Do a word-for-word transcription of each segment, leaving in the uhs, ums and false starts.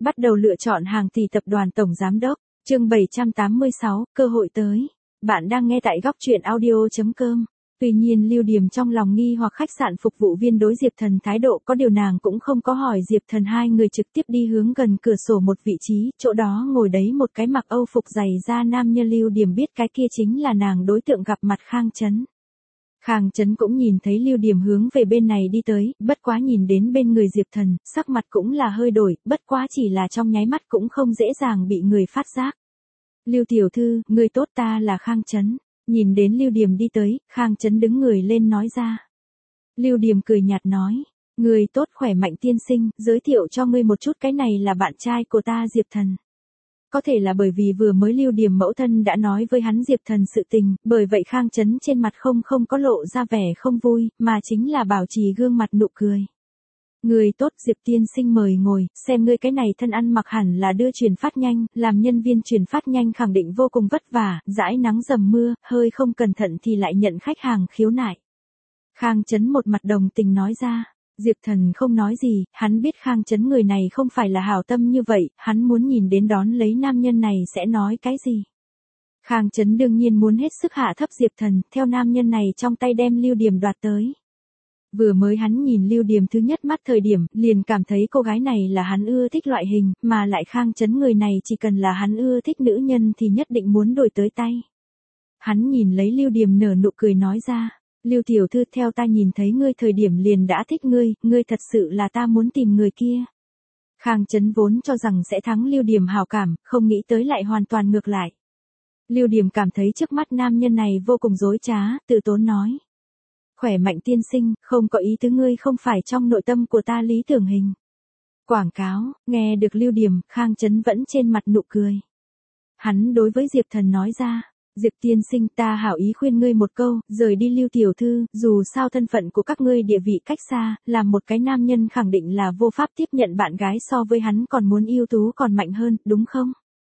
Bắt đầu lựa chọn hàng tỷ tập đoàn tổng giám đốc. Chương bảy trăm tám mươi sáu, cơ hội tới. Bạn đang nghe tại góc truyện audio chấm com. Tuy nhiên Lưu Điểm trong lòng nghi hoặc khách sạn phục vụ viên đối Diệp Thần thái độ, có điều nàng cũng không có hỏi Diệp Thần. Hai người trực tiếp đi hướng gần cửa sổ một vị trí, chỗ đó ngồi đấy một cái mặc Âu phục dày da nam nhân. Lưu Điểm biết cái kia chính là nàng đối tượng gặp mặt Khang Chấn. Khang Chấn cũng nhìn thấy Lưu Điểm hướng về bên này đi tới, bất quá nhìn đến bên người Diệp Thần, sắc mặt cũng là hơi đổi, bất quá chỉ là trong nháy mắt cũng không dễ dàng bị người phát giác. Lưu tiểu thư, người tốt, ta là Khang Chấn. Nhìn đến Lưu Điểm đi tới, Khang Chấn đứng người lên nói ra. Lưu Điểm cười nhạt nói, người tốt khỏe mạnh tiên sinh, giới thiệu cho ngươi một chút, cái này là bạn trai của ta Diệp Thần. Có thể là bởi vì vừa mới Lưu Điểm mẫu thân đã nói với hắn Diệp Thần sự tình, bởi vậy Khang Chấn trên mặt không không có lộ ra vẻ không vui, mà chính là bảo trì gương mặt nụ cười. Người tốt Diệp tiên sinh mời ngồi, xem ngươi cái này thân ăn mặc hẳn là đưa truyền phát nhanh, làm nhân viên truyền phát nhanh khẳng định vô cùng vất vả, dãi nắng dầm mưa, hơi không cẩn thận thì lại nhận khách hàng khiếu nại. Khang Chấn một mặt đồng tình nói ra. Diệp Thần không nói gì, hắn biết Khang Chấn người này không phải là hảo tâm như vậy, hắn muốn nhìn đến đón lấy nam nhân này sẽ nói cái gì. Khang Chấn đương nhiên muốn hết sức hạ thấp Diệp Thần, theo nam nhân này trong tay đem Lưu Điểm đoạt tới. Vừa mới hắn nhìn Lưu Điểm thứ nhất mắt thời điểm, liền cảm thấy cô gái này là hắn ưa thích loại hình, mà lại Khang Chấn người này chỉ cần là hắn ưa thích nữ nhân thì nhất định muốn đổi tới tay. Hắn nhìn lấy Lưu Điểm nở nụ cười nói ra. Lưu tiểu thư, theo ta nhìn thấy ngươi thời điểm liền đã thích ngươi, ngươi thật sự là ta muốn tìm người kia. Khang Chấn vốn cho rằng sẽ thắng Lưu Điểm hảo cảm, không nghĩ tới lại hoàn toàn ngược lại. Lưu Điểm cảm thấy trước mắt nam nhân này vô cùng dối trá, tự tốn nói. Khỏe mạnh tiên sinh, không có ý tứ, ngươi không phải trong nội tâm của ta lý tưởng hình. Quảng cáo, nghe được Lưu Điểm, Khang Chấn vẫn trên mặt nụ cười. Hắn đối với Diệp Thần nói ra. Diệp tiên sinh, ta hảo ý khuyên ngươi một câu, rời đi Lưu tiểu thư, dù sao thân phận của các ngươi địa vị cách xa, làm một cái nam nhân khẳng định là vô pháp tiếp nhận bạn gái so với hắn còn muốn ưu tú còn mạnh hơn, đúng không?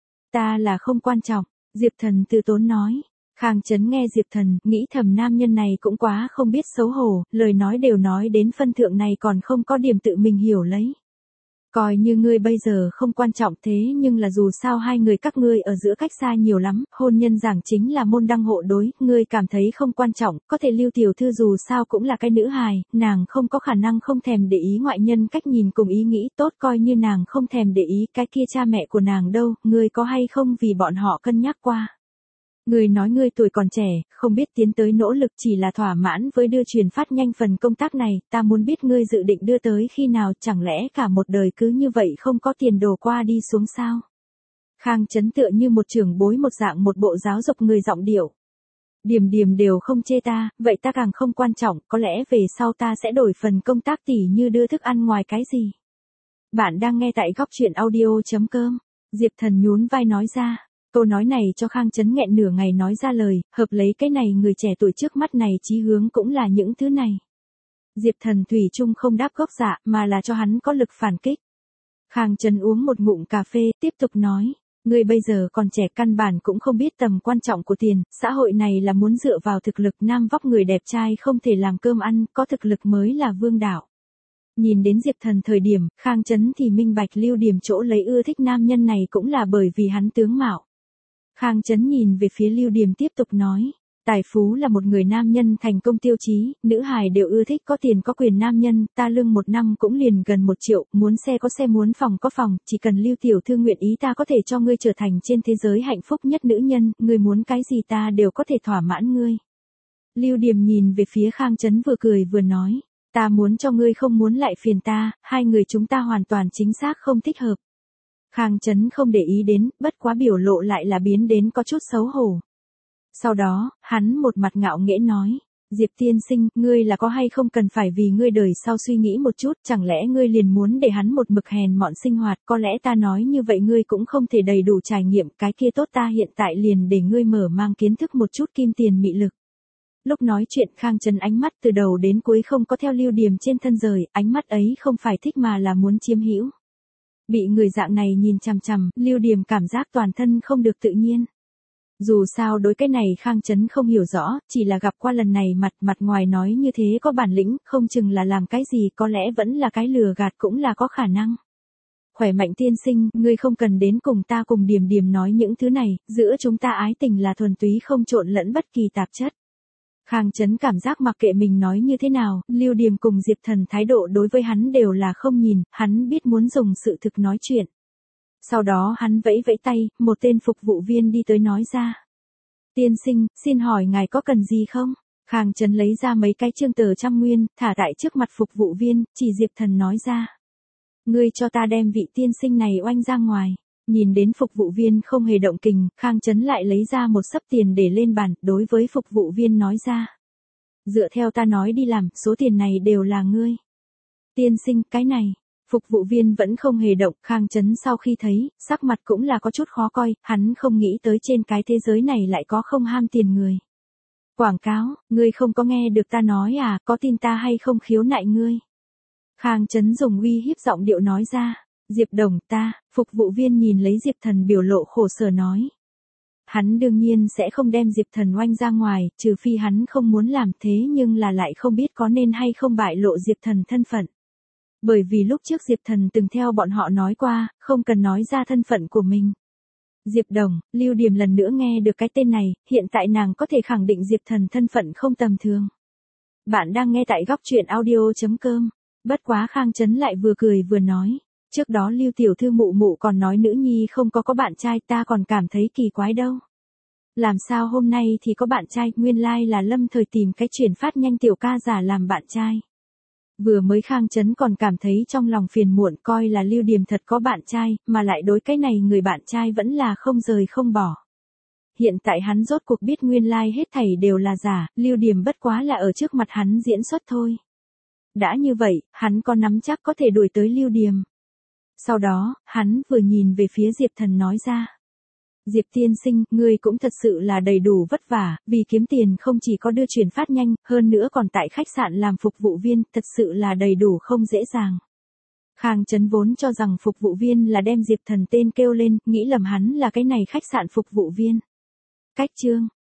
Ta là không quan trọng, Diệp Thần từ tốn nói. Khang Chấn nghe Diệp Thần, nghĩ thầm nam nhân này cũng quá không biết xấu hổ, lời nói đều nói đến phân thượng này còn không có điểm tự mình hiểu lấy. Coi như ngươi bây giờ không quan trọng, thế nhưng là dù sao hai người các ngươi ở giữa cách xa nhiều lắm, hôn nhân giảng chính là môn đăng hộ đối, ngươi cảm thấy không quan trọng, có thể Lưu tiểu thư dù sao cũng là cái nữ hài, nàng không có khả năng không thèm để ý ngoại nhân cách nhìn cùng ý nghĩ tốt, coi như nàng không thèm để ý cái kia cha mẹ của nàng đâu, ngươi có hay không vì bọn họ cân nhắc qua. Ngươi nói ngươi tuổi còn trẻ, không biết tiến tới nỗ lực, chỉ là thỏa mãn với đưa truyền phát nhanh phần công tác này, ta muốn biết ngươi dự định đưa tới khi nào, chẳng lẽ cả một đời cứ như vậy không có tiền đồ qua đi xuống sao? Khang Chấn tựa như một trưởng bối một dạng, một bộ giáo dục người giọng điệu. Điểm điểm đều không chê ta, vậy ta càng không quan trọng, có lẽ về sau ta sẽ đổi phần công tác tỉ như đưa thức ăn ngoài cái gì. Bạn đang nghe tại góc truyện audio chấm com. Diệp Thần nhún vai nói ra. Câu nói này cho Khang Chấn nghẹn nửa ngày nói ra lời, hợp lấy cái này người trẻ tuổi trước mắt này chí hướng cũng là những thứ này. Diệp Thần thủy chung không đáp gốc dạ, mà là cho hắn có lực phản kích. Khang Chấn uống một ngụm cà phê, tiếp tục nói, ngươi bây giờ còn trẻ, căn bản cũng không biết tầm quan trọng của tiền, xã hội này là muốn dựa vào thực lực, nam vóc người đẹp trai không thể làm cơm ăn, có thực lực mới là vương đạo. Nhìn đến Diệp Thần thời điểm, Khang Chấn thì minh bạch Lưu Điểm chỗ lấy ưa thích nam nhân này cũng là bởi vì hắn tướng mạo. Khang Chấn nhìn về phía Lưu Điểm tiếp tục nói, tài phú là một người nam nhân thành công tiêu chí, nữ hài đều ưa thích có tiền có quyền nam nhân, ta lương một năm cũng liền gần một triệu, muốn xe có xe, muốn phòng có phòng, chỉ cần Lưu tiểu thư nguyện ý ta có thể cho ngươi trở thành trên thế giới hạnh phúc nhất nữ nhân, ngươi muốn cái gì ta đều có thể thỏa mãn ngươi. Lưu Điểm nhìn về phía Khang Chấn vừa cười vừa nói, ta muốn cho ngươi không muốn lại phiền ta, hai người chúng ta hoàn toàn chính xác không thích hợp. Khang Chấn không để ý đến, bất quá biểu lộ lại là biến đến có chút xấu hổ. Sau đó, hắn một mặt ngạo nghễ nói, Diệp tiên sinh, ngươi là có hay không cần phải vì ngươi đời sau suy nghĩ một chút, chẳng lẽ ngươi liền muốn để hắn một mực hèn mọn sinh hoạt, có lẽ ta nói như vậy ngươi cũng không thể đầy đủ trải nghiệm, cái kia tốt, ta hiện tại liền để ngươi mở mang kiến thức một chút kim tiền mị lực. Lúc nói chuyện Khang Chấn ánh mắt từ đầu đến cuối không có theo Lưu Điểm trên thân rời, ánh mắt ấy không phải thích mà là muốn chiếm hữu. Bị người dạng này nhìn chằm chằm, Lưu Điểm cảm giác toàn thân không được tự nhiên. Dù sao đối cái này Khang Chấn không hiểu rõ, chỉ là gặp qua lần này mặt mặt ngoài nói như thế có bản lĩnh, không chừng là làm cái gì, có lẽ vẫn là cái lừa gạt cũng là có khả năng. Khỏe mạnh tiên sinh, ngươi không cần đến cùng ta cùng Điềm Điềm nói những thứ này, giữa chúng ta ái tình là thuần túy không trộn lẫn bất kỳ tạp chất. Khang Chấn cảm giác mặc kệ mình nói như thế nào, Lưu Điềm cùng Diệp Thần thái độ đối với hắn đều là không nhìn, hắn biết muốn dùng sự thực nói chuyện. Sau đó hắn vẫy vẫy tay, một tên phục vụ viên đi tới nói ra. Tiên sinh, xin hỏi ngài có cần gì không? Khang Chấn lấy ra mấy cái chương tờ trăm nguyên, thả tại trước mặt phục vụ viên, chỉ Diệp Thần nói ra. Ngươi cho ta đem vị tiên sinh này oanh ra ngoài. Nhìn đến phục vụ viên không hề động kình, Khang Chấn lại lấy ra một xấp tiền để lên bàn, đối với phục vụ viên nói ra. Dựa theo ta nói đi làm, số tiền này đều là ngươi. Tiên sinh, cái này. Phục vụ viên vẫn không hề động, Khang Chấn sau khi thấy, sắc mặt cũng là có chút khó coi, hắn không nghĩ tới trên cái thế giới này lại có không ham tiền người. Quảng cáo, ngươi không có nghe được ta nói à, có tin ta hay không khiếu nại ngươi. Khang Chấn dùng uy hiếp giọng điệu nói ra. Diệp Đồng ta, phục vụ viên nhìn lấy Diệp Thần biểu lộ khổ sở nói. Hắn đương nhiên sẽ không đem Diệp Thần oanh ra ngoài, trừ phi hắn không muốn làm thế nhưng là lại không biết có nên hay không bại lộ Diệp Thần thân phận. Bởi vì lúc trước Diệp Thần từng theo bọn họ nói qua, không cần nói ra thân phận của mình. Diệp Đồng, Lưu Điềm lần nữa nghe được cái tên này, hiện tại nàng có thể khẳng định Diệp Thần thân phận không tầm thường. Bạn đang nghe tại góc truyện audio chấm com, bất quá Khang Chấn lại vừa cười vừa nói. Trước đó Lưu tiểu thư mụ mụ còn nói nữ nhi không có có bạn trai, ta còn cảm thấy kỳ quái đâu. Làm sao hôm nay thì có bạn trai, nguyên lai like là Lâm Thời tìm cái chuyển phát nhanh tiểu ca giả làm bạn trai. Vừa mới Khang Chấn còn cảm thấy trong lòng phiền muộn, coi là Lưu Điềm thật có bạn trai, mà lại đối cái này người bạn trai vẫn là không rời không bỏ. Hiện tại hắn rốt cuộc biết nguyên lai like hết thảy đều là giả, Lưu Điềm bất quá là ở trước mặt hắn diễn xuất thôi. Đã như vậy, hắn có nắm chắc có thể đuổi tới Lưu Điềm. Sau đó, hắn vừa nhìn về phía Diệp Thần nói ra. Diệp tiên sinh, ngươi cũng thật sự là đầy đủ vất vả, vì kiếm tiền không chỉ có đưa chuyển phát nhanh, hơn nữa còn tại khách sạn làm phục vụ viên, thật sự là đầy đủ không dễ dàng. Khang Chấn vốn cho rằng phục vụ viên là đem Diệp Thần tên kêu lên, nghĩ lầm hắn là cái này khách sạn phục vụ viên. Cách chương,